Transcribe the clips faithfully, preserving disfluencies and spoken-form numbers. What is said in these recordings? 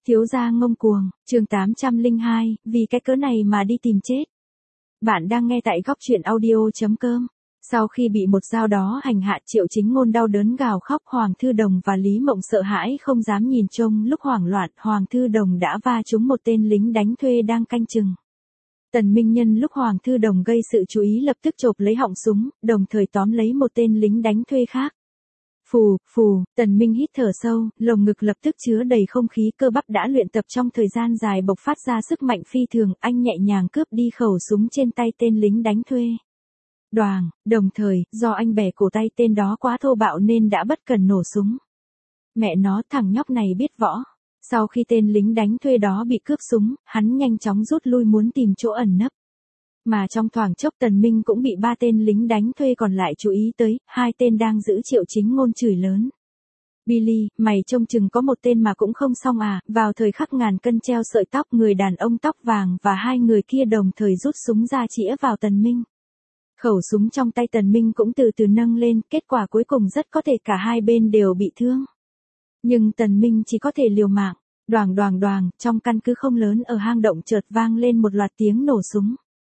Thiếu gia ngông cuồng, chương tám trăm lẻ hai, vì cái cớ này mà đi tìm chết. Bạn đang nghe tại góc truyện audio.com. Sau khi bị một dao đó hành hạ, Triệu Chính Ngôn đau đớn gào khóc. Hoàng Thư Đồng và Lý Mộng sợ hãi không dám nhìn trông. Lúc hoảng loạn, Hoàng Thư Đồng đã va trúng một tên lính đánh thuê đang canh chừng. Tần Minh nhân lúc Hoàng Thư Đồng gây sự chú ý lập tức chộp lấy họng súng, đồng thời tóm lấy một tên lính đánh thuê khác. Phù, phù, Tần Minh hít thở sâu, lồng ngực lập tức chứa đầy không khí, cơ bắp đã luyện tập trong thời gian dài bộc phát ra sức mạnh phi thường. Anh nhẹ nhàng cướp đi khẩu súng trên tay tên lính đánh thuê. Đoàng, đồng thời, do anh bẻ cổ tay tên đó quá thô bạo nên đã bất cần nổ súng. Mẹ nó, thằng nhóc này biết võ. Sau khi tên lính đánh thuê đó bị cướp súng, hắn nhanh chóng rút lui muốn tìm chỗ ẩn nấp. Mà trong thoáng chốc Tần Minh cũng bị ba tên lính đánh thuê còn lại chú ý tới, hai tên đang giữ Triệu Chính Ngôn chửi lớn. Billy, mày trông chừng có một tên mà cũng không xong à. Vào thời khắc ngàn cân treo sợi tóc, người đàn ông tóc vàng và hai người kia đồng thời rút súng ra chĩa vào Tần Minh. Khẩu súng trong tay Tần Minh cũng từ từ nâng lên, kết quả cuối cùng rất có thể cả hai bên đều bị thương. Nhưng Tần Minh chỉ có thể liều mạng. Đoàng đoàng đoàng, trong căn cứ không lớn ở hang động chợt vang lên một loạt tiếng nổ súng.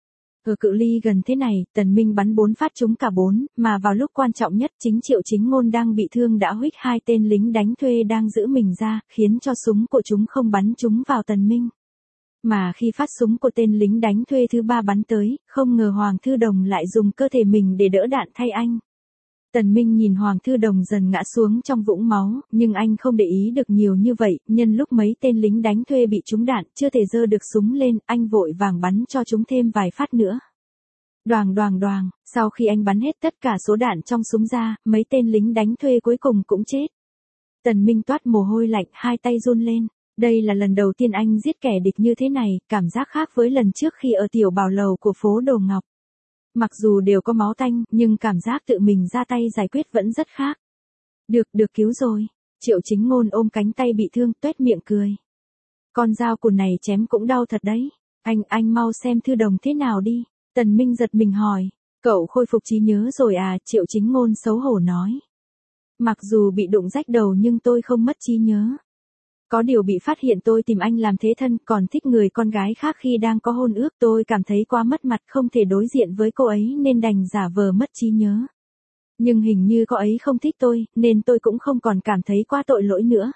Ở cự ly gần thế này, Tần Minh bắn bốn phát trúng cả bốn, mà vào lúc quan trọng nhất chính Triệu Chính Ngôn đang bị thương đã huých hai tên lính đánh thuê đang giữ mình ra, khiến cho súng của chúng không bắn trúng vào Tần Minh. Mà khi phát súng của tên lính đánh thuê thứ ba bắn tới, không ngờ Hoàng Thư Đồng lại dùng cơ thể mình để đỡ đạn thay anh. Tần Minh nhìn Hoàng Thư Đồng dần ngã xuống trong vũng máu, nhưng anh không để ý được nhiều như vậy, nhân lúc mấy tên lính đánh thuê bị trúng đạn, chưa thể giơ được súng lên, anh vội vàng bắn cho chúng thêm vài phát nữa. Đoàng đoàng đoàng, sau khi anh bắn hết tất cả số đạn trong súng ra, mấy tên lính đánh thuê cuối cùng cũng chết. Tần Minh toát mồ hôi lạnh, hai tay run lên. Đây là lần đầu tiên anh giết kẻ địch như thế này, cảm giác khác với lần trước khi ở tiểu bảo lầu của phố Đồ Ngọc. Mặc dù đều có máu tanh, nhưng cảm giác tự mình ra tay giải quyết vẫn rất khác. Được, được cứu rồi. Triệu Chính Ngôn ôm cánh tay bị thương, tuét miệng cười. Con dao cùn này chém cũng đau thật đấy. Anh, anh mau xem Thư Đồng thế nào đi. Tần Minh giật mình hỏi. Cậu khôi phục trí nhớ rồi à? Triệu Chính Ngôn xấu hổ nói. Mặc dù bị đụng rách đầu nhưng tôi không mất trí nhớ. Có điều bị phát hiện tôi tìm anh làm thế thân, còn thích người con gái khác khi đang có hôn ước, tôi cảm thấy quá mất mặt, không thể đối diện với cô ấy nên đành giả vờ mất trí nhớ. Nhưng hình như cô ấy không thích tôi, nên tôi cũng không còn cảm thấy quá tội lỗi nữa.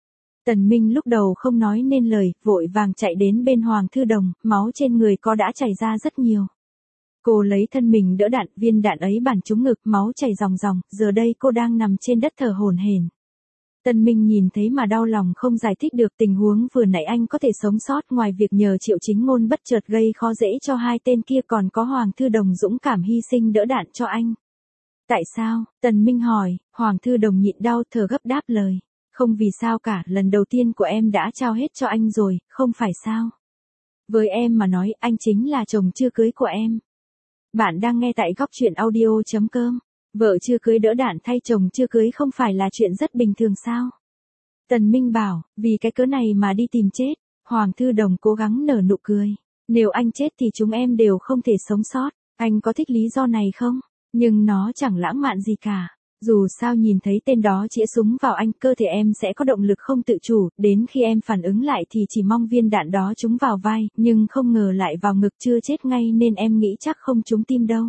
Tần Minh lúc đầu không nói nên lời, vội vàng chạy đến bên Hoàng Thư Đồng, máu trên người cô đã chảy ra rất nhiều. Cô lấy thân mình đỡ đạn, viên đạn ấy bắn trúng ngực, máu chảy ròng ròng, giờ đây cô đang nằm trên đất thở hổn hển. Tần Minh nhìn thấy mà đau lòng không giải thích được, tình huống vừa nãy anh có thể sống sót ngoài việc nhờ Triệu Chính Ngôn bất chợt gây khó dễ cho hai tên kia, còn có Hoàng Thư Đồng dũng cảm hy sinh đỡ đạn cho anh. Tại sao? Tần Minh hỏi. Hoàng Thư Đồng nhịn đau thở gấp đáp lời. Không vì sao cả, lần đầu tiên của em đã trao hết cho anh rồi, không phải sao? Với em mà nói, anh chính là chồng chưa cưới của em. Bạn đang nghe tại góc truyện audio.com. Vợ chưa cưới đỡ đạn thay chồng chưa cưới không phải là chuyện rất bình thường sao? Tần Minh bảo, vì cái cớ này mà đi tìm chết. Hoàng Thư Đồng cố gắng nở nụ cười. Nếu anh chết thì chúng em đều không thể sống sót. Anh có thích lý do này không? Nhưng nó chẳng lãng mạn gì cả. Dù sao nhìn thấy tên đó chĩa súng vào anh, cơ thể em sẽ có động lực không tự chủ, đến khi em phản ứng lại thì chỉ mong viên đạn đó trúng vào vai, nhưng không ngờ lại vào ngực, chưa chết ngay nên em nghĩ chắc không trúng tim đâu.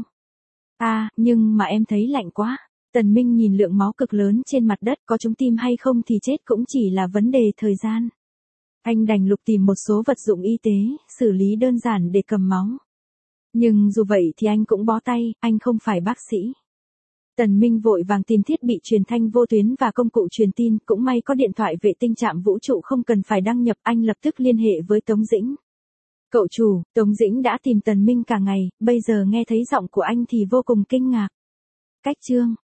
À, nhưng mà em thấy lạnh quá. Tần Minh nhìn lượng máu cực lớn trên mặt đất, có trúng tim hay không thì chết cũng chỉ là vấn đề thời gian. Anh đành lục tìm một số vật dụng y tế, xử lý đơn giản để cầm máu. Nhưng dù vậy thì anh cũng bó tay, anh không phải bác sĩ. Tần Minh vội vàng tìm thiết bị truyền thanh vô tuyến và công cụ truyền tin, cũng may có điện thoại vệ tinh trạm vũ trụ không cần phải đăng nhập, anh lập tức liên hệ với Tống Dĩnh. Cậu chủ, Tống Dĩnh đã tìm Tần Minh cả ngày, bây giờ nghe thấy giọng của anh thì vô cùng kinh ngạc. Cách chương,